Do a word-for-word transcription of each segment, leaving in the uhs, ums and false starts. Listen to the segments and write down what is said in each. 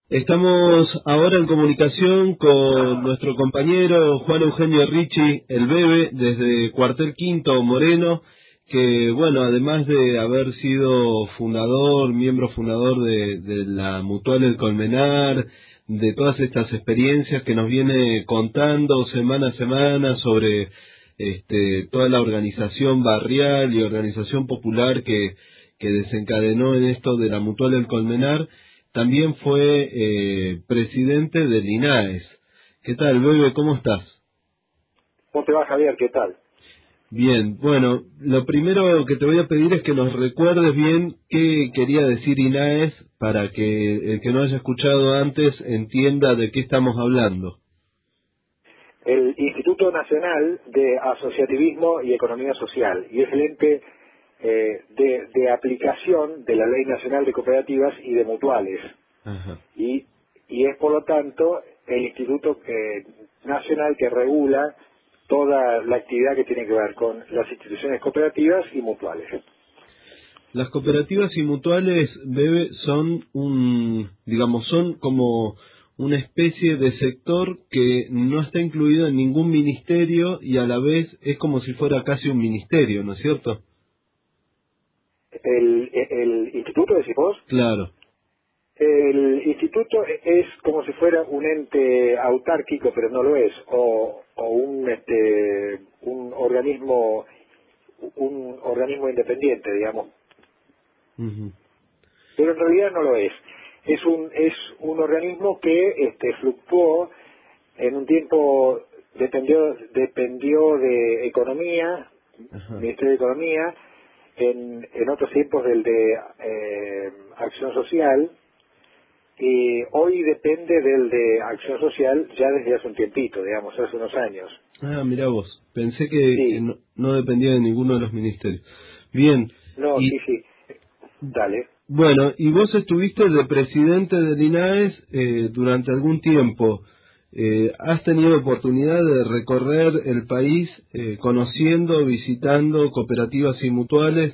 Estamos ahora en comunicación con nuestro compañero Juan Eugenio Ricci, el Bebe, desde Cuartel Quinto Moreno, que, bueno, además de haber sido fundador, miembro fundador de, de la Mutual El Colmenar, de todas estas experiencias que nos viene contando semana a semana sobre este, toda la organización barrial y organización popular que, que desencadenó en esto de la Mutual El Colmenar, también fue eh, presidente del INAES. ¿Qué tal, Bebe? ¿Cómo estás? ¿Cómo te va, Javier? ¿Qué tal? Bien, bueno, lo primero que te voy a pedir es que nos recuerdes bien qué quería decir INAES para que el que no haya escuchado antes entienda de qué estamos hablando. El Instituto Nacional de Asociativismo y Economía Social, y es el ente eh, de, de aplicación de la Ley Nacional de Cooperativas y de Mutuales. Ajá. Y, y es, por lo tanto, el Instituto eh, Nacional que regula toda la actividad que tiene que ver con las instituciones cooperativas y mutuales. Las cooperativas y mutuales, Bebe, son un, digamos, son como una especie de sector que no está incluido en ningún ministerio y a la vez es como si fuera casi un ministerio, ¿no es cierto? El, el Instituto, decís vos, Claro. el instituto es como si fuera un ente autárquico, pero no lo es, o, o un este un organismo un organismo independiente, digamos, Uh-huh. pero en realidad no lo es. Es un es un organismo que este fluctuó en un tiempo, dependió dependió de economía, Ajá. Ministerio de Economía, en en otros tiempos del de eh, Acción Social. Y hoy depende del de Acción Social ya desde hace un tiempito, digamos, hace unos años. Ah, mirá vos, pensé que, que Sí, no, no dependía de ninguno de los ministerios. Bien, no, y sí, sí. Dale. bueno, y vos estuviste de presidente del INAES eh, durante algún tiempo. Eh, ¿Has tenido oportunidad de recorrer el país eh, conociendo, visitando cooperativas y mutuales?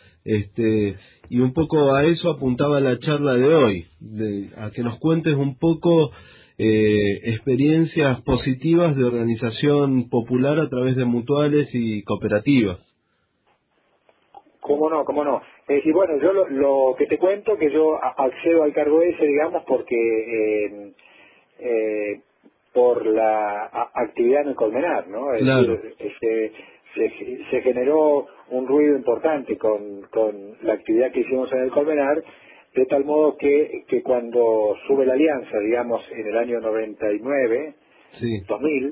Este, y un poco a eso apuntaba la charla de hoy, de, a que nos cuentes un poco eh, experiencias positivas de organización popular a través de mutuales y cooperativas. ¿Cómo no? ¿Cómo no? Es decir, bueno, yo lo, lo que te cuento, que yo a- accedo al cargo ese, digamos, porque eh, eh, por la a- actividad en el Colmenar, ¿no? Es Claro. decir, este, se, se generó un ruido importante con, con la actividad que hicimos en el Colmenar, de tal modo que, que cuando sube la alianza, digamos, en el año noventa y nueve, Sí. dos mil,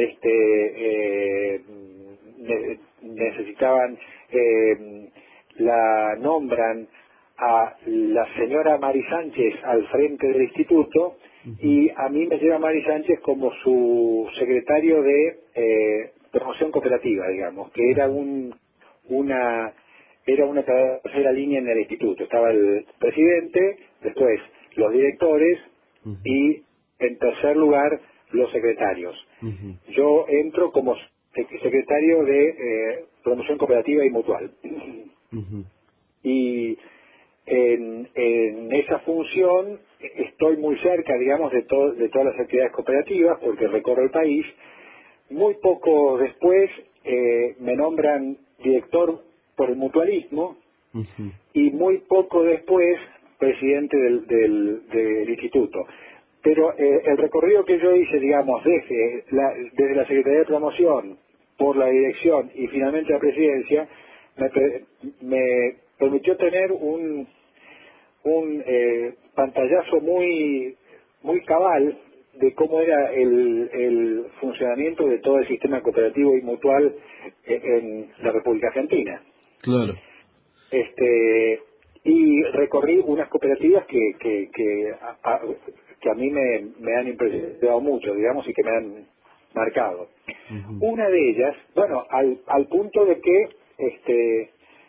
este, eh, ne- necesitaban, eh, la nombran a la señora Mari Sánchez al frente del instituto, Ujú. y a mí me lleva Mari Sánchez como su secretario de eh, promoción cooperativa, digamos, que era un una era una tercera línea en el instituto. Estaba el presidente, después los directores Ujú. y, en tercer lugar, los secretarios. Ujú. Yo entro como sec- secretario de eh, promoción cooperativa y mutual. Ujú. Y en, en esa función estoy muy cerca, digamos, de, to- de todas las actividades cooperativas, porque recorro el país. Muy poco después eh, me nombran director por el mutualismo, Ujú. y muy poco después presidente del, del, del instituto. Pero eh, el recorrido que yo hice, digamos, desde la, desde la Secretaría de Promoción, por la dirección y finalmente la presidencia, me, pe- me permitió tener un, un eh, pantallazo muy, muy cabal de cómo era el, el funcionamiento de todo el sistema cooperativo y mutual eh, en la República Argentina. Claro. Este, y recorrí unas cooperativas que que que a, a- que a mí me, me han impresionado mucho, digamos, y que me han marcado. Ujú. Una de ellas, bueno, al, al punto de que este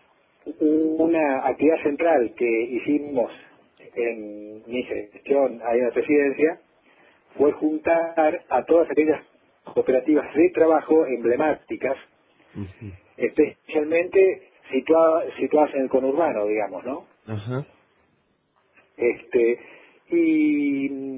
una actividad central que hicimos en mi gestión ahí en la presidencia fue juntar a todas aquellas cooperativas de trabajo emblemáticas, Ujú. especialmente situadas, situadas en el conurbano, digamos, ¿no? Ajá. Este, y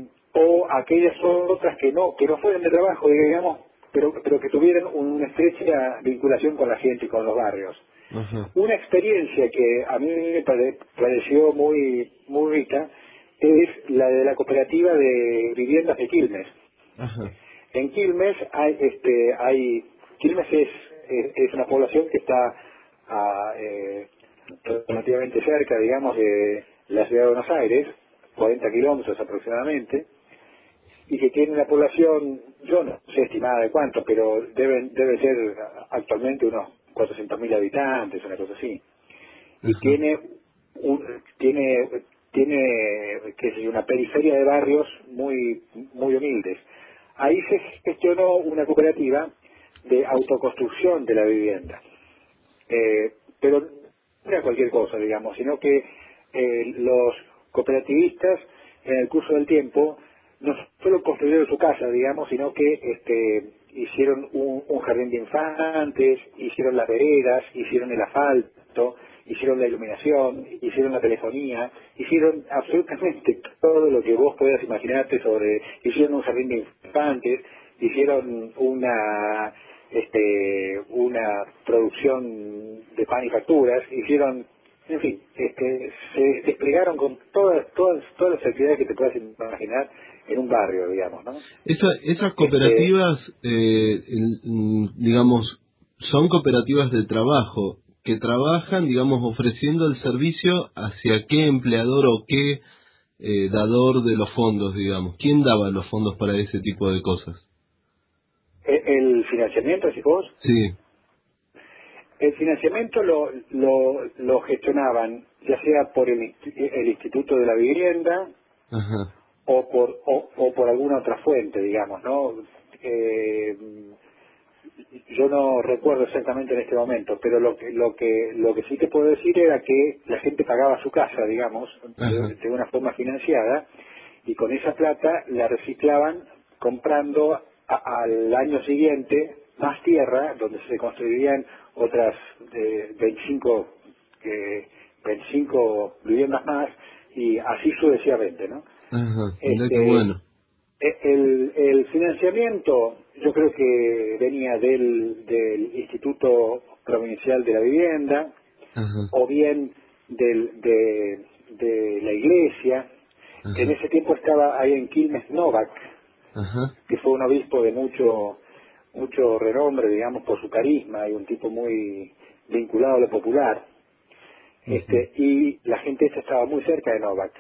aquellas otras que no, que no fueron de trabajo, digamos, pero, pero que tuvieran una estrecha vinculación con la gente y con los barrios. Ajá. Una experiencia que a mí me pare, pareció muy, muy rica es la de la cooperativa de viviendas de Quilmes. Ajá. En Quilmes hay, este, hay, Quilmes es, es, es una población que está a, eh, relativamente cerca, digamos, de la ciudad de Buenos Aires, cuarenta kilómetros aproximadamente, y que tiene una población, yo no sé estimada de cuánto, pero deben, debe ser actualmente unos cuatrocientos mil habitantes, una cosa así. Y Ajá. tiene, un, tiene, tiene, qué sé yo, una periferia de barrios muy, muy humildes. Ahí se gestionó una cooperativa de autoconstrucción de la vivienda. Eh, pero no era cualquier cosa, digamos, sino que eh, los cooperativistas en el curso del tiempo no solo construyeron su casa, digamos, sino que este, hicieron un, un jardín de infantes, hicieron las veredas, hicieron el asfalto, hicieron la iluminación, hicieron la telefonía, hicieron absolutamente todo lo que vos puedas imaginarte sobre, hicieron un jardín de infantes, hicieron una este una producción de pan y facturas, hicieron, en fin, este, se desplegaron con todas todas todas las actividades que te puedas imaginar en un barrio, digamos, ¿no? Esa, esas Este, cooperativas, eh, el- mm, digamos, son cooperativas de trabajo que trabajan, digamos, ofreciendo el servicio hacia qué empleador o qué eh, dador de los fondos, digamos. ¿Quién daba los fondos para ese tipo de cosas? e- el financiamiento, si vos, Sí. el financiamiento lo, lo, lo gestionaban ya sea por el, inst- el Instituto de la Vivienda Ajá. o por o, o por alguna otra fuente, digamos, ¿no? Eh, yo no recuerdo exactamente en este momento, pero lo que lo que lo que sí te puedo decir era que la gente pagaba su casa, digamos, de, Ajá. de una forma financiada, y con esa plata la reciclaban comprando a- al año siguiente más tierra, donde se construirían otras eh, veinticinco eh, veinticinco viviendas más, y así sucesivamente, ¿no? Ajá. Mirá qué Este, bueno. e- El, el financiamiento yo creo que venía del, del Instituto Provincial de la Vivienda, Ajá. o bien del, de, de la Iglesia. En Ajá. ese tiempo estaba ahí en Quilmes Novak, Ajá. que fue un obispo de mucho mucho renombre, digamos, por su carisma, y un tipo muy vinculado a lo popular. Ujú. Este, y la gente esta estaba muy cerca de Novak.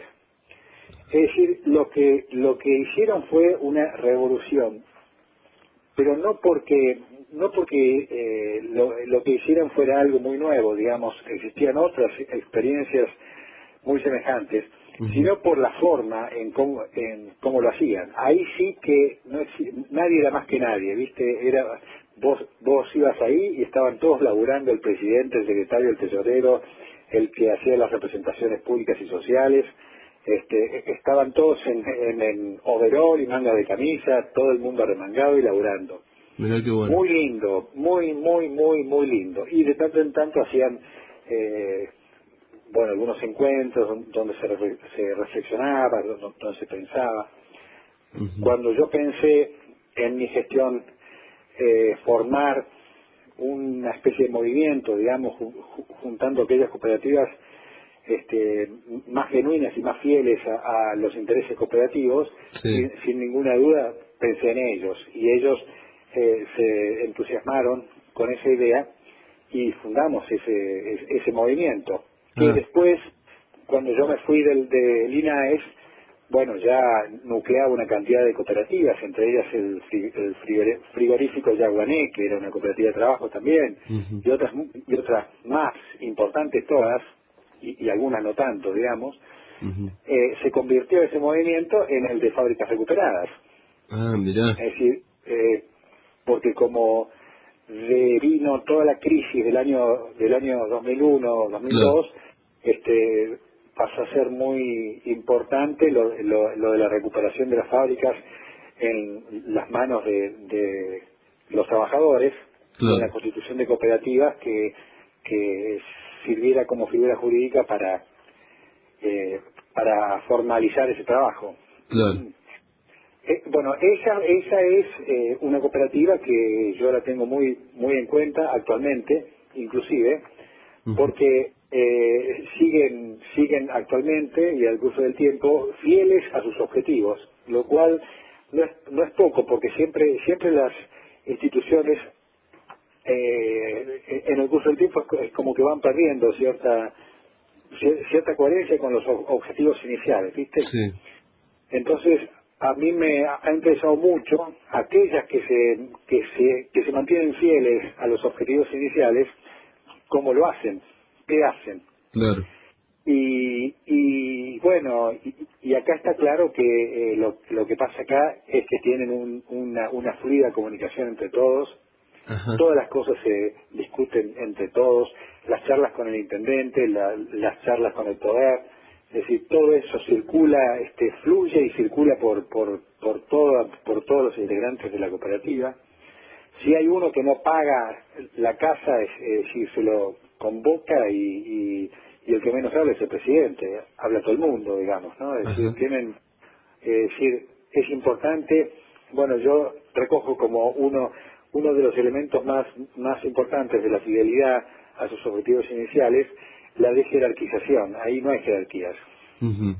Es decir, lo que lo que hicieron fue una revolución, pero no porque no porque eh, lo, lo que hicieron fuera algo muy nuevo, digamos, existían otras experiencias muy semejantes, Ujú. sino por la forma en cómo, en cómo lo hacían. Ahí sí que no exi- nadie era más que nadie, ¿viste? Era vos vos ibas ahí y estaban todos laburando, el presidente, el secretario, el tesorero, el que hacía las representaciones públicas y sociales. Este, estaban todos en, en, en overol y manga de camisa, todo el mundo arremangado y laburando. Mirá qué bueno. Muy lindo, muy, muy, muy, muy lindo. Y de tanto en tanto hacían, eh, bueno, algunos encuentros don- donde se, re- se reflexionaba, donde, donde se pensaba. Ujú. Cuando yo pensé en mi gestión eh, formar una especie de movimiento, digamos, ju- ju- juntando aquellas cooperativas este, más genuinas y más fieles a, a los intereses cooperativos, Sí. sin, sin ninguna duda pensé en ellos, y ellos eh, se entusiasmaron con esa idea y fundamos ese, ese, ese movimiento, que Ah, después, cuando yo me fui del, del INAES, bueno, ya nucleaba una cantidad de cooperativas, entre ellas el, fri- el frigore- frigorífico Yaguané, que era una cooperativa de trabajo también, ujú. y otras mu- y otras más importantes todas, y, y algunas no tanto, digamos. Ujú. Eh, se convirtió ese movimiento en el de fábricas recuperadas. Ah, mirá. Es decir, eh, porque como vino toda la crisis del año del año dos mil uno, dos mil Claro. dos, este, pasó a ser muy importante lo, lo- lo de la recuperación de las fábricas en las manos de, de los trabajadores, y en la Claro. constitución de cooperativas que, que sirviera como figura jurídica para eh, para formalizar ese trabajo. Claro. Eh, bueno, esa, esa es eh, una cooperativa que yo la tengo muy, muy en cuenta actualmente, inclusive, Ujú. porque eh, siguen, siguen actualmente y al curso del tiempo fieles a sus objetivos, lo cual no es, no es poco, porque siempre, siempre las instituciones eh, en el curso del tiempo es co- es como que van perdiendo cierta cier- cierta coherencia con los ob- objetivos iniciales, ¿viste? Sí, Entonces, a mí me ha ha interesado mucho aquellas que se, que se, que se mantienen fieles a los objetivos iniciales, cómo lo hacen, qué hacen. claro. Y, y bueno, y, y acá está claro que eh, lo, lo que pasa acá es que tienen un- una, una fluida comunicación entre todos, Ajá. todas las cosas se discuten entre todos, las charlas con el intendente, la- las charlas con el poder, es decir, todo eso circula, este, fluye y circula por, por, por, toda- por todos los integrantes de la cooperativa. Si hay uno que no paga la casa, es, es decir, se lo convoca y, y, y el que menos habla es el presidente, habla todo el mundo, digamos, ¿no? Es decir, Ajá. tienen, es decir, es importante, bueno, yo recojo como uno, uno de los elementos más, más importantes de la fidelidad a sus objetivos iniciales, la de jerarquización, ahí no hay jerarquías. Ujú.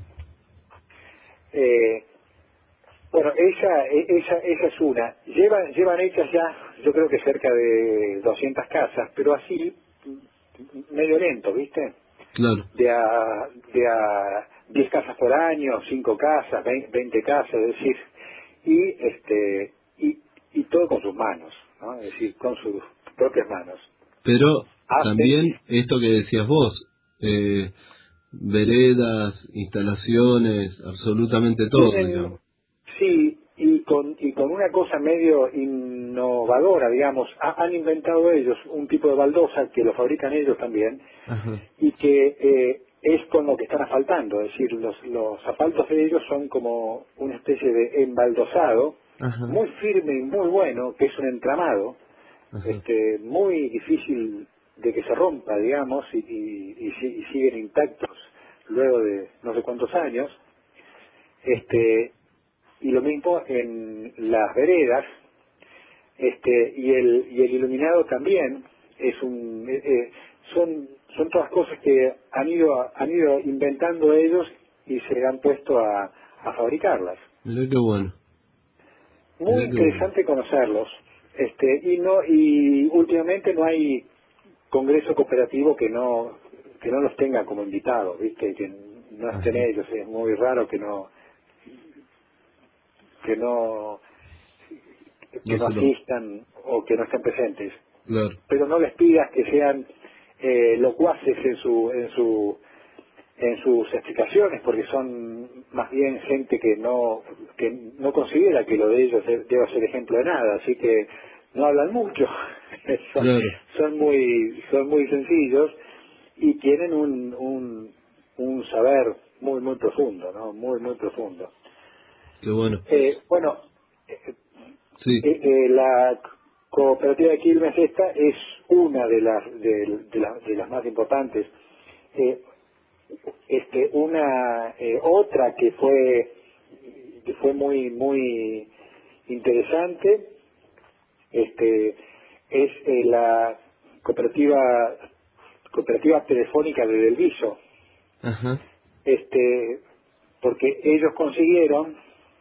Eh, bueno, esa, e- esa, esa es una. Llevan, llevan hechas ya, yo creo que cerca de doscientas casas, pero así, mm, medio lento, ¿viste? Claro. De a, de a diez casas por año, cinco casas, vein- veinte casas, es decir, y este, y, y todo con sus manos, ¿no? Es decir, con sus propias manos. Pero Hacen también y esto que decías vos, eh, veredas, instalaciones, absolutamente todo, tienen, digamos. sí, y con, y con una cosa medio innovadora, digamos, ha- han inventado ellos un tipo de baldosa que lo fabrican ellos también, Ajá. y que eh, es con lo que están asfaltando, es decir, los, los asfaltos de ellos son como una especie de embaldosado, Ajá. muy firme y muy bueno, que es un entramado, Ajá. este, muy difícil de que se rompa, digamos, y, y- y si- y siguen intactos luego de no sé cuántos años, este, y lo mismo en las veredas, este, y el y el iluminado también es un eh, eh, son son todas cosas que han ido han ido inventando ellos y se han puesto a, a fabricarlas. Mirá qué bueno. Muy Mirá qué bueno. interesante conocerlos, este, y no y últimamente no hay congreso cooperativo que no que no los tenga como invitados, viste, que no estén Ajá. ellos, es muy raro que no que no que No no se lo... asistan o que no estén presentes, Claro. pero no les pidas que sean eh, locuaces en su en su en sus explicaciones, porque son más bien gente que no que no considera que lo de ellos de- deba ser ejemplo de nada, así que no hablan mucho. son, Claro. son muy son muy sencillos y tienen un, un un saber muy muy profundo, ¿no? Muy muy profundo. Qué bueno. Eh, bueno, eh, Sí. eh, eh, la cooperativa de Quilmes esta es una de las de, de las de las más importantes. Eh, este una eh, otra que fue que fue muy muy interesante, este es eh, la cooperativa cooperativa telefónica de Delviso, Ajá. este porque ellos consiguieron.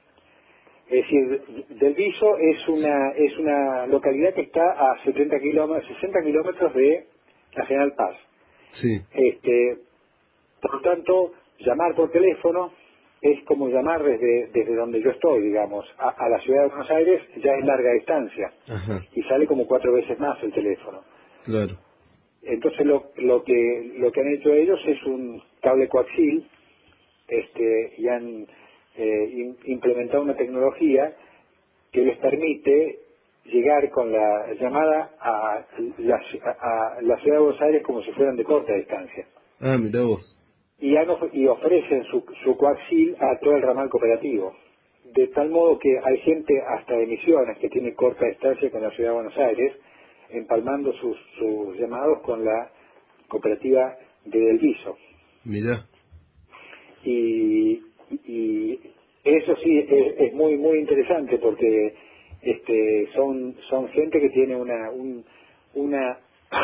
Es decir, Delviso es una es una localidad que está a setenta kilómetros, sesenta kilómetros de la General Paz. Sí. Este, por lo tanto, llamar por teléfono es como llamar desde desde donde yo estoy, digamos, a, a la ciudad de Buenos Aires ya es larga distancia Ajá. y sale como cuatro veces más el teléfono. Claro. Entonces lo, lo que lo que han hecho ellos es un cable coaxil, este, y han eh, im- implementado una tecnología que les permite llegar con la llamada a la, a- a la ciudad de Buenos Aires como si fueran de corta distancia. Ah, mirá vos. Y, han of- y ofrecen su, su coaxil a todo el ramal cooperativo. De tal modo que hay gente hasta de Misiones que tiene corta distancia con la ciudad de Buenos Aires, empalmando sus, sus llamados con la cooperativa de Delviso. Mirá. Y, y eso sí es, es muy muy interesante porque este son son gente que tiene una un, una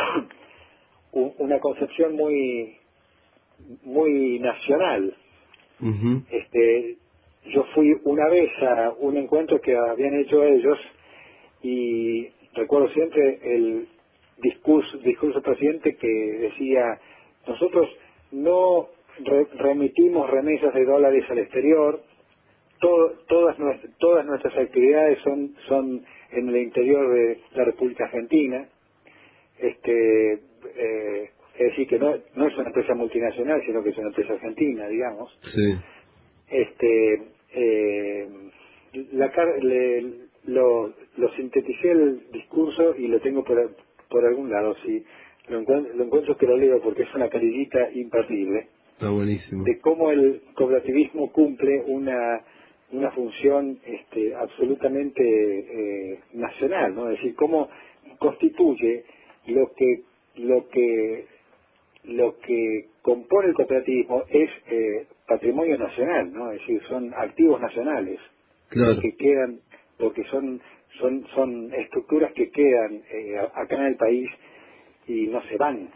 un- una concepción muy muy nacional. Ujú. Este, yo fui una vez a un encuentro que habían hecho ellos y recuerdo siempre el discurso discurso del presidente que decía: nosotros no re- remitimos remesas de dólares al exterior, todo- todas nuestras, todas nuestras actividades son son en el interior de la República Argentina. Este eh, es decir, que no, no es una empresa multinacional, sino que es una empresa argentina, digamos. Sí, Este, eh, la, car- le- lo, lo sinteticé el discurso y lo tengo por, por algún lado. Si lo, encuent- lo encuentro que lo leo porque es una carillita imperdible está buenísimo. de cómo el cooperativismo cumple una una función este, absolutamente eh, nacional, ¿no? Es decir, cómo constituye lo que lo que lo que compone el cooperativismo es eh, patrimonio nacional, ¿no? Es decir, son activos nacionales Claro, que quedan, porque son son son estructuras que quedan eh, acá en el país y no se van.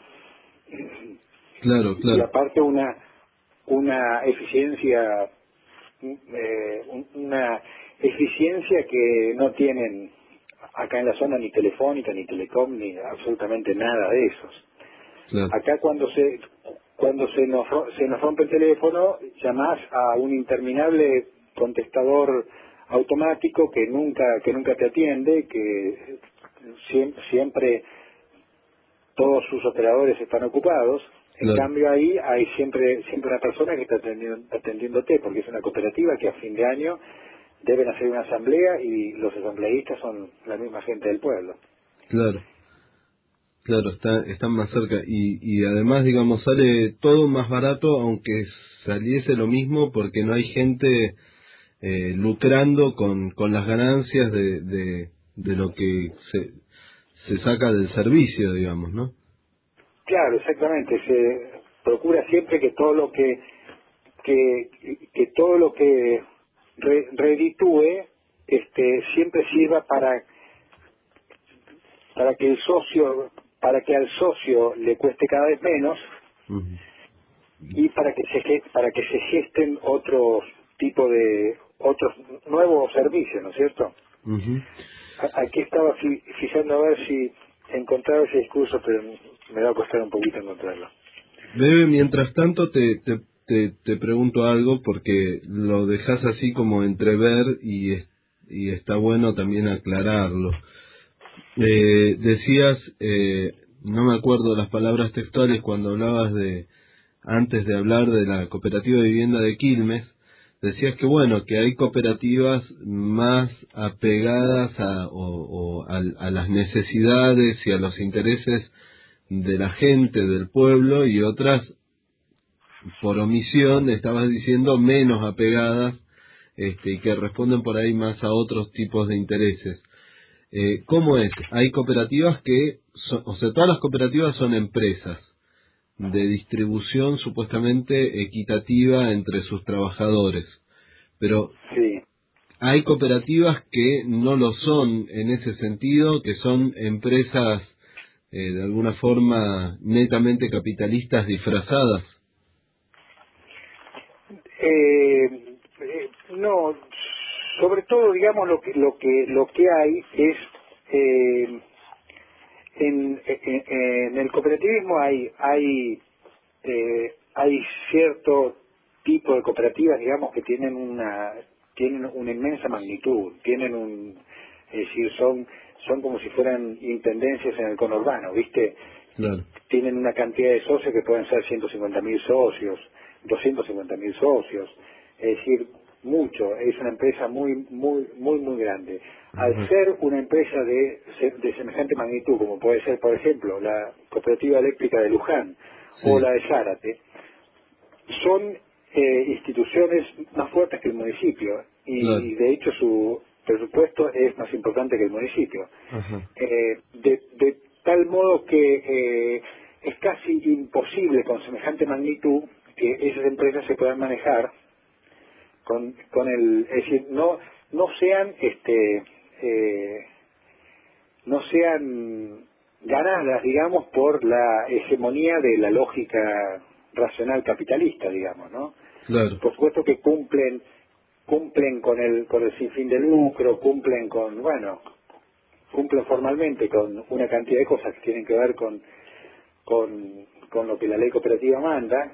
claro, Y claro. aparte una una eficiencia eh, un- una eficiencia que no tienen acá en la zona ni telefónica ni telecom ni absolutamente nada de esos. Claro. Acá cuando se cuando se nos ro- se nos rompe el teléfono, llamás a un interminable contestador automático que nunca que nunca te atiende, que siem- siempre todos sus operadores están ocupados. En Claro, cambio ahí hay siempre siempre una persona que está atendiendo, atendiéndote, porque es una cooperativa que a fin de año deben hacer una asamblea y los asambleístas son la misma gente del pueblo. claro, claro, está, están más cerca y, y además, digamos, sale todo más barato aunque saliese lo mismo porque no hay gente eh, lucrando con, con las ganancias de, de, de lo que se, se saca del servicio, digamos, ¿no? Claro, exactamente. Se procura siempre que todo lo que que, que todo lo que re- reditúe este siempre sirva para para que el socio para que al socio le cueste cada vez menos Ujú. y para que se ge- para que se gesten otros tipo de otros nuevos servicios, ¿no es cierto? Ujú. A- Aquí estaba fi- fijando a ver si encontraba ese discurso, pero me va a costar un poquito encontrarlo. Bebe, mientras tanto te, te, te, te pregunto algo porque lo dejas así como entrever y, es- y está bueno también aclararlo. Eh, decías, eh, no me acuerdo las palabras textuales cuando hablabas de, antes de hablar de la cooperativa de vivienda de Quilmes, decías que bueno, que hay cooperativas más apegadas a, o, o a, a las necesidades y a los intereses de la gente, del pueblo, y otras, por omisión, estabas diciendo, menos apegadas, este, y que responden por ahí más a otros tipos de intereses. Eh, ¿Cómo es? Hay cooperativas que, son, o sea, todas las cooperativas son empresas de distribución supuestamente equitativa entre sus trabajadores, pero Sí. hay cooperativas que no lo son en ese sentido, que son empresas eh, de alguna forma netamente capitalistas disfrazadas. Eh, eh, no, sobre todo, digamos, lo que lo que lo que hay es eh, en, en, en el cooperativismo hay hay eh, hay cierto tipo de cooperativas, digamos, que tienen una tienen una inmensa magnitud, tienen un es decir, son son como si fueran intendencias en el conurbano, ¿viste? Claro, Tienen una cantidad de socios que pueden ser ciento cincuenta mil socios, doscientos cincuenta mil socios, es decir, mucho, es una empresa muy, muy, muy, muy grande. Al ajá, ser una empresa de, de semejante magnitud, como puede ser, por ejemplo, la Cooperativa Eléctrica de Luján o sí, la de Zárate, son eh, instituciones más fuertes que el municipio claro, y, de hecho, su presupuesto es más importante que el municipio. ajá, Eh, de, de tal modo que eh, es casi imposible con semejante magnitud que esas empresas se puedan manejar con, con el, es decir, no, no sean, este, eh, no sean ganadas, digamos, por la hegemonía de la lógica racional capitalista, digamos, ¿no? Claro. Por supuesto que cumplen, cumplen con el, con el sinfín de lucro, cumplen con, bueno, cumplen formalmente con una cantidad de cosas que tienen que ver con, con, con lo que la ley cooperativa manda,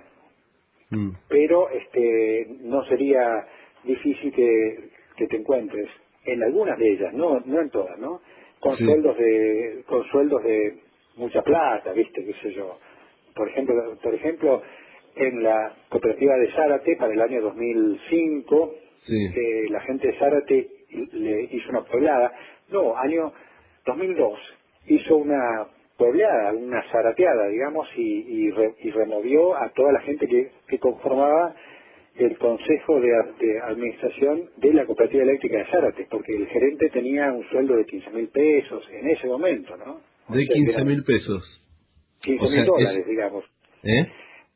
mm. pero este no sería difícil que, que te encuentres en algunas de ellas, no no en todas, ¿no? Con sí. sueldos de con sueldos de mucha plata, ¿viste? Qué sé yo. Por ejemplo, por ejemplo, en la cooperativa de Zárate para el año dos mil cinco, sí. eh, la gente de Zárate le hizo una poblada, no, año dos mil dos hizo una puebleada, una zarateada, digamos, y, y, re, y removió a toda la gente que, que conformaba el consejo de, de administración de la cooperativa eléctrica de Zárate, porque el gerente tenía un sueldo de quince mil pesos en ese momento, ¿no? O de quince mil pesos. quince mil dólares, es... digamos. ¿Eh?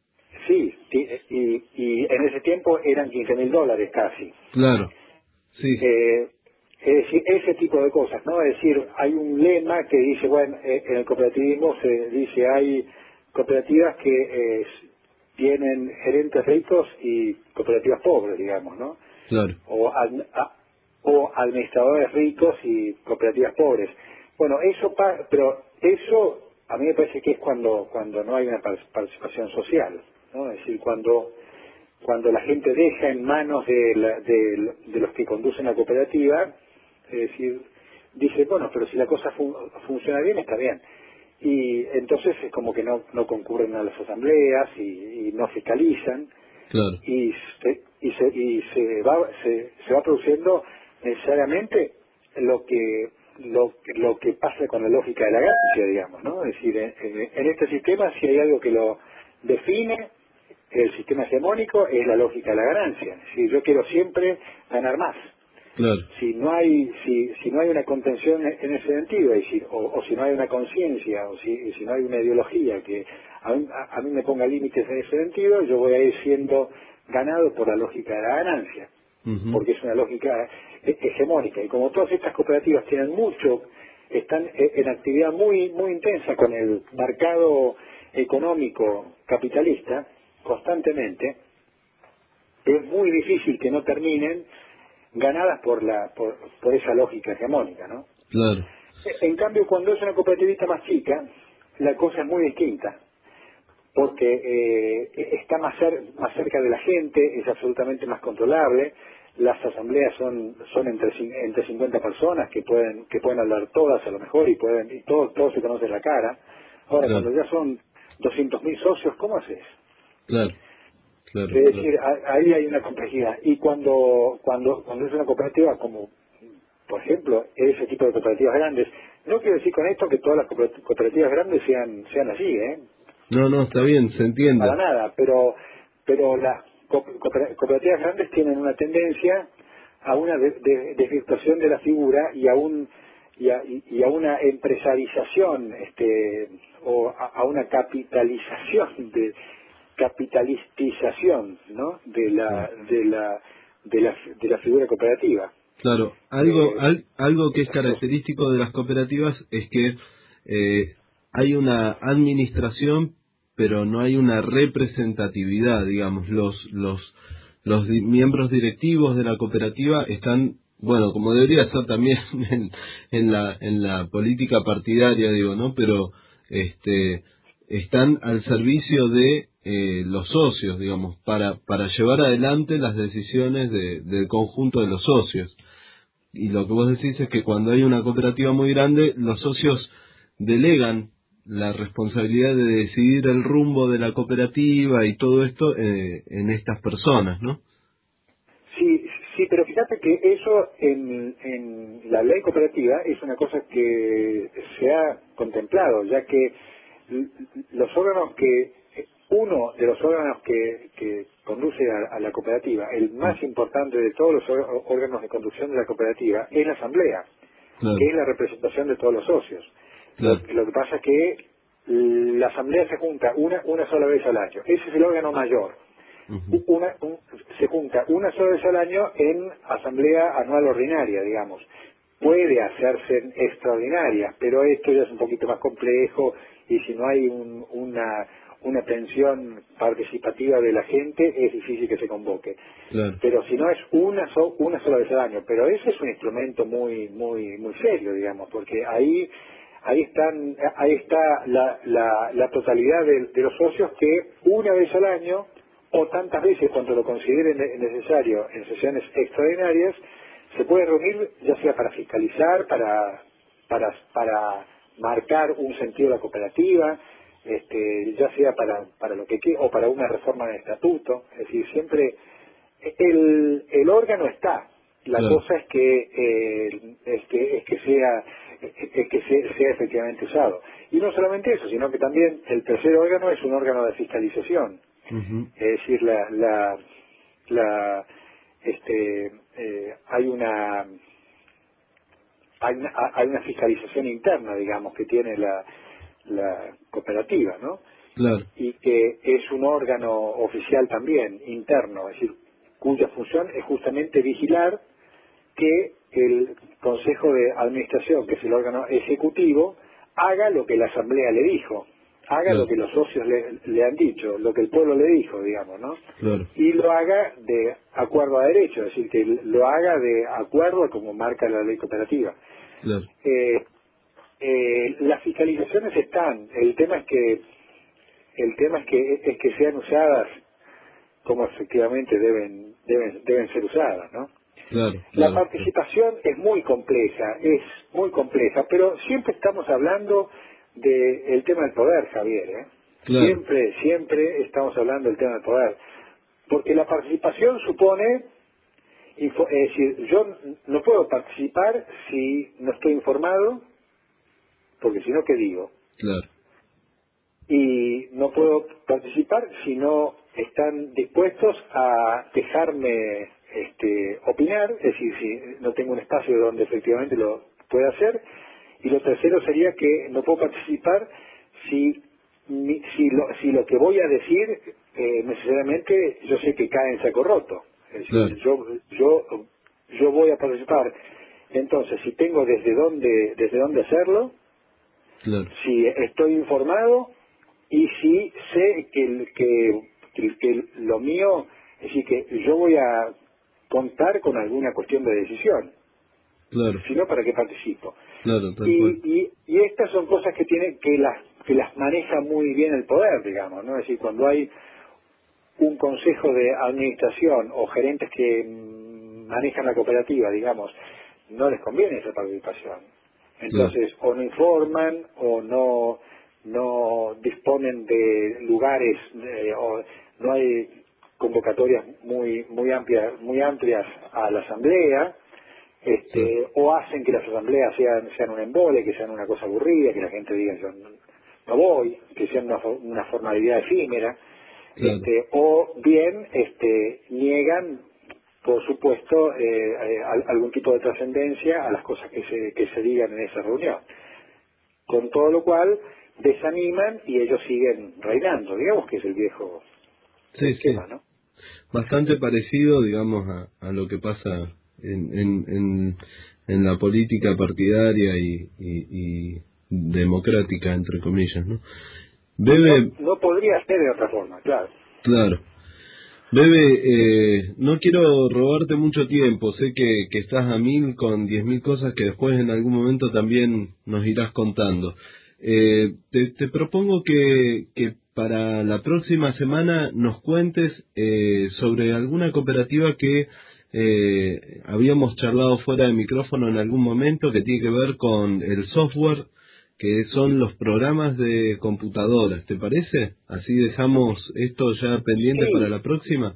Sí, y, y en ese tiempo eran quince mil dólares casi. Claro, sí. Eh, Es decir, ese tipo de cosas, ¿no? Es decir, hay un lema que dice, bueno, eh, en el cooperativismo se dice, hay cooperativas que eh, tienen gerentes ricos y cooperativas pobres, digamos, ¿no? Claro. O, ad, a, o administradores ricos y cooperativas pobres. Bueno, eso, pa, pero eso a mí me parece que es cuando cuando no hay una participación social, ¿no? Es decir, cuando cuando la gente deja en manos de, la, de, de los que conducen la cooperativa, es decir, dice, bueno, pero si la cosa fun funciona bien, está bien. Y entonces es como que no, no concurren a las asambleas y, y no fiscalizan. Claro. Y se, y se, y se, va, se, se va produciendo necesariamente lo que, lo, lo que pasa con la lógica de la ganancia, digamos, ¿no? Es decir, en, en este sistema, si hay algo que lo define, el sistema hegemónico, es la lógica de la ganancia. Es decir, yo quiero siempre ganar más. Claro. Si no hay si, si no hay una contención en ese sentido, es decir, o, o si no hay una conciencia, o si, si no hay una ideología que a mí, a, a mí me ponga límites en ese sentido, yo voy a ir siendo ganado por la lógica de la ganancia, uh-huh. porque es una lógica hegemónica. Y como todas estas cooperativas tienen mucho, están en actividad muy muy intensa con el mercado económico capitalista, constantemente, es muy difícil que no terminen ganadas por la por, por esa lógica hegemónica, ¿no? Claro. En cambio, cuando es una cooperativista más chica, la cosa es muy distinta, porque eh, está más, cer más cerca de la gente, es absolutamente más controlable, las asambleas son son entre entre cincuenta personas que pueden que pueden hablar todas a lo mejor y pueden y todos todos se conocen la cara. Ahora, claro. Cuando ya son doscientos mil socios, ¿cómo haces? Claro. Claro, es decir, claro. ahí hay una complejidad. Y cuando, cuando, cuando es una cooperativa como, por ejemplo, ese tipo de cooperativas grandes, no quiero decir con esto que todas las cooperativas grandes sean, sean así, ¿eh? No, no, está bien, se entiende. Para nada, pero, pero las cooperativas grandes tienen una tendencia a una de, de, desvirtuación de la figura y a un y a, y a una empresarización, este, o a, a una capitalización de capitalistización, ¿no? de la de la de la de la figura cooperativa. Claro, algo eh, al, algo que es característico de las cooperativas es que eh, hay una administración, pero no hay una representatividad, digamos, los los los di miembros directivos de la cooperativa están, bueno, como debería ser también en, en la en la política partidaria, digo, ¿no? Pero este están al servicio de eh, los socios, digamos, para para llevar adelante las decisiones de, del conjunto de los socios. Y lo que vos decís es que cuando hay una cooperativa muy grande, los socios delegan la responsabilidad de decidir el rumbo de la cooperativa y todo esto eh, en estas personas, ¿no? Sí, sí, pero fíjate que eso en, en la ley cooperativa es una cosa que se ha contemplado, ya que los órganos que, uno de los órganos que, que conduce a, a la cooperativa, el más importante de todos los órganos de conducción de la cooperativa, es la asamblea, claro. que es la representación de todos los socios. Claro. Lo, lo que pasa es que la asamblea se junta una, una sola vez al año. Ese es el órgano mayor. Uh-huh. Una, un, se junta una sola vez al año en asamblea anual ordinaria, digamos. Puede hacerse extraordinaria, pero esto ya es un poquito más complejo y si no hay un, una, una atención participativa de la gente es difícil que se convoque. Claro. Pero si no es una, so, una sola vez al año, pero ese es un instrumento muy muy muy serio, digamos, porque ahí ahí están ahí está la, la, la totalidad de, de los socios que una vez al año o tantas veces cuando lo consideren necesario en sesiones extraordinarias se puede reunir ya sea para fiscalizar, para para para marcar un sentido de la cooperativa, este, ya sea para para lo que quiera o para una reforma del estatuto, es decir, siempre el el órgano está. La claro. cosa es que eh, es que es que sea es que sea, sea efectivamente usado. Y no solamente eso, sino que también el tercer órgano es un órgano de fiscalización. Uh-huh. Es decir, la la la este eh, hay una hay una hay una fiscalización interna, digamos, que tiene la la cooperativa, ¿no? Claro. Y que es un órgano oficial también interno, es decir, cuya función es justamente vigilar que el Consejo de Administración, que es el órgano ejecutivo, haga lo que la Asamblea le dijo, haga claro. lo que los socios le, le han dicho, lo que el pueblo le dijo, digamos, ¿no? Claro. Y lo haga de acuerdo a derecho, es decir, que lo haga de acuerdo a como marca la ley cooperativa. Claro. Eh, eh, las fiscalizaciones están, el tema es que el tema es que es que sean usadas como efectivamente deben deben deben ser usadas, ¿no? Claro, La claro, participación claro. es muy compleja, es muy compleja, pero siempre estamos hablando del tema del poder, Javier, ¿eh? Claro. Siempre, siempre estamos hablando del tema del poder, porque la participación supone, es decir, yo no puedo participar si no estoy informado, porque si no, ¿qué digo? Claro. Y no puedo participar si no están dispuestos a dejarme este, opinar, es decir, si no tengo un espacio donde efectivamente lo pueda hacer. Y lo tercero sería que no puedo participar si mi- si lo, si lo que voy a decir eh, necesariamente yo sé que cae en saco roto. Es decir, Claro. yo yo yo voy a participar. Entonces, si tengo desde dónde desde dónde hacerlo, Claro. si estoy informado y si sé que, el- que, que, que lo mío, es decir, que yo voy a contar con alguna cuestión de decisión, Claro. si no, ¿para qué participo? Claro, tal Y, cual. y, y estas son cosas que tienen que las que las maneja muy bien el poder, digamos, ¿no? Es decir, cuando hay un consejo de administración o gerentes que mm, manejan la cooperativa, digamos, no les conviene esa participación. Claro. Entonces, o no informan o no no disponen de lugares eh, o no hay convocatorias muy muy amplias muy amplias a la asamblea, Sí. este o hacen que las asambleas sean sean un embole, que sean una cosa aburrida, que la gente diga yo no, no voy, que sean una, fo- una formalidad efímera, Claro. este o bien este niegan por supuesto eh, eh, al- algún tipo de trascendencia a las cosas que se que se digan en esa reunión, con todo lo cual desaniman y ellos siguen reinando, digamos que es el viejo Sí, sí. esquema, ¿no? Bastante parecido, digamos, a, a lo que pasa en, en, en, en la política partidaria y, y, y democrática, entre comillas, ¿no? No, Bebe, no podría ser de otra forma, claro. claro. Bebe, eh, no quiero robarte mucho tiempo, sé que, que estás a mil con diez mil cosas que después en algún momento también nos irás contando. Eh, te, te propongo que, que para la próxima semana nos cuentes eh, sobre alguna cooperativa que eh, habíamos charlado fuera de micrófono en algún momento que tiene que ver con el software, que son los programas de computadoras, ¿te parece? Así dejamos esto ya pendiente para Sí, la próxima.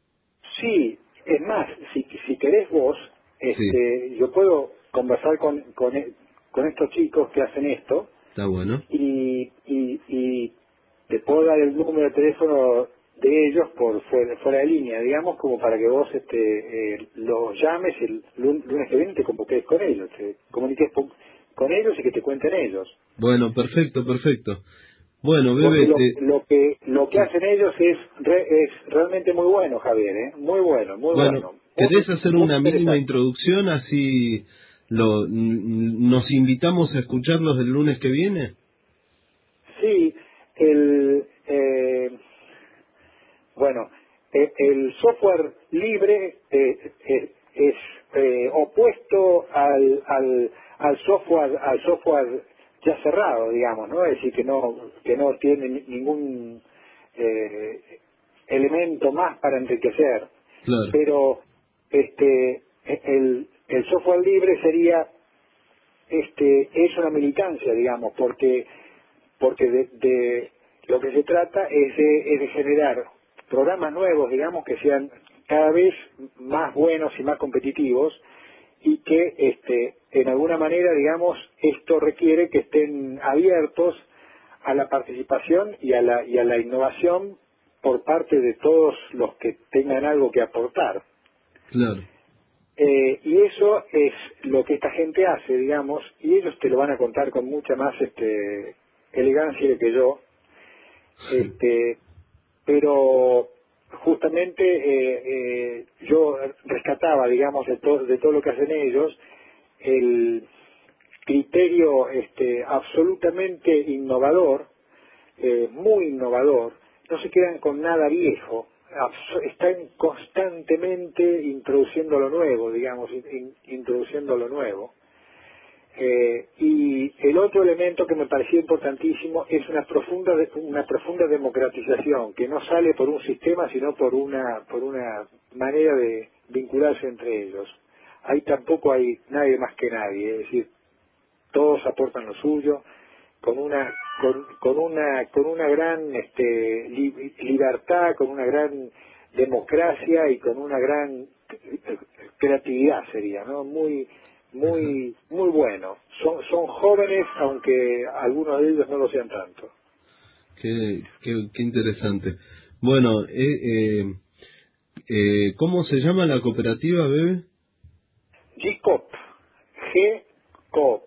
sí, es más, si, si querés vos, Sí, este, yo puedo conversar con, con, e- con estos chicos que hacen esto está bueno. y, y, y te puedo dar el número de teléfono de ellos por fuera, fuera de línea, digamos, como para que vos este, eh, los llames y el lun- lunes que viene te convoques con ellos, te comuniques con, con ellos y que te cuenten ellos. Bueno, perfecto, perfecto. Bueno, Bebe, lo, te... lo que lo que hacen ellos es re, es realmente muy bueno, Javier, ¿eh? Muy bueno, muy bueno, bueno. ¿querés Muy, hacer muy una mínima interesante. introducción? Así lo, nos invitamos a escucharlos el lunes que viene. Sí, el eh, bueno, eh, el software libre eh, eh, es eh, opuesto al, al al software al software ya cerrado, digamos, ¿no? Es decir, que no que no tiene ni- ningún eh, elemento más para enriquecer. Claro, Pero este el el software libre sería este es una militancia, digamos, porque porque de, de lo que se trata es de, es de generar programas nuevos, digamos, que sean cada vez más buenos y más competitivos, y que este en alguna manera, digamos, esto requiere que estén abiertos a la participación y a la y a la innovación por parte de todos los que tengan algo que aportar. claro. Eh, y eso es lo que esta gente hace, digamos, y ellos te lo van a contar con mucha más este elegancia que yo, este pero justamente eh, eh, yo rescataba, digamos, de todo de todo lo que hacen ellos el criterio este absolutamente innovador, eh, muy innovador. No se quedan con nada viejo, abs- están constantemente introduciendo lo nuevo, digamos, in- in- introduciendo lo nuevo. Eh, y el otro elemento que me parecía importantísimo es una profunda de- una profunda democratización que no sale por un sistema sino por una por una manera de vincularse entre ellos. Ahí tampoco hay nadie más que nadie, es decir, todos aportan lo suyo con una con, con una con una gran este li- libertad, con una gran democracia y con una gran eh, creatividad, sería, ¿no? Muy Ajá. muy muy bueno. Son son jóvenes, aunque algunos de ellos no lo sean tanto. Qué, qué, qué interesante. Bueno, eh, eh, eh, ¿cómo se llama la cooperativa, Bebe? G-Coop, G-Coop.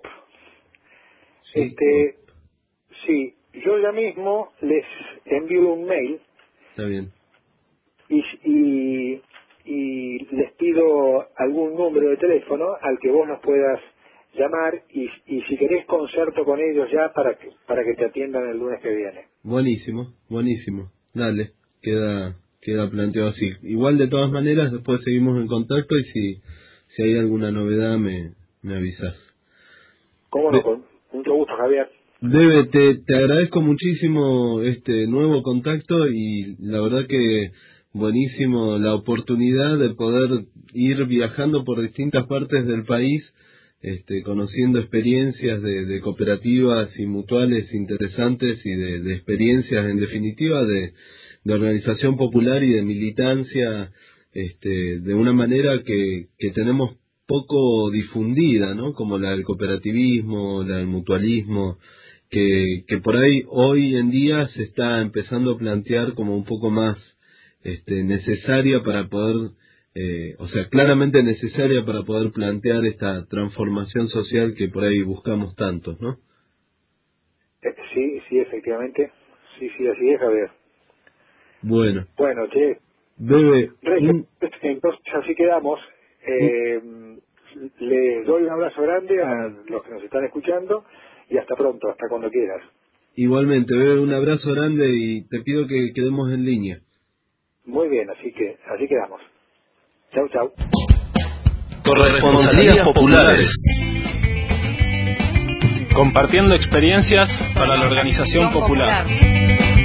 Sí, oh, Este, sí, yo ya mismo les envío un mail está bien. y, y, y les pido algún número de teléfono al que vos nos puedas llamar, y, y si querés concerto con ellos ya para que, para que te atiendan el lunes que viene. Buenísimo, buenísimo. Dale, queda queda planteado así. Igual de todas maneras después seguimos en contacto y si si hay alguna novedad me me avisas. ¿Cómo no? Be- Con mucho gusto, Javier. Bebe, te, te agradezco muchísimo este nuevo contacto y la verdad que buenísimo la oportunidad de poder ir viajando por distintas partes del país, este, conociendo experiencias de, de cooperativas y mutuales interesantes y de, de experiencias en definitiva de, de organización popular y de militancia, este, de una manera que, que tenemos poco difundida, ¿no? Como la del cooperativismo, la del mutualismo, que, que por ahí hoy en día se está empezando a plantear como un poco más este, necesaria para poder, eh, o sea, claramente necesaria para poder plantear esta transformación social que por ahí buscamos tantos, ¿no? Eh, sí, sí, efectivamente. Sí, sí, así es, Javier. Bueno, Bueno, che, Bebe, Regio, un, entonces así quedamos. un- Eh, les doy un abrazo grande a los que nos están escuchando y hasta pronto, hasta cuando quieras. igualmente, Bebe, un abrazo grande y te pido que quedemos en línea. Muy bien, así que así quedamos. Chau, chau. Corresponsalías populares. Compartiendo experiencias para la organización popular.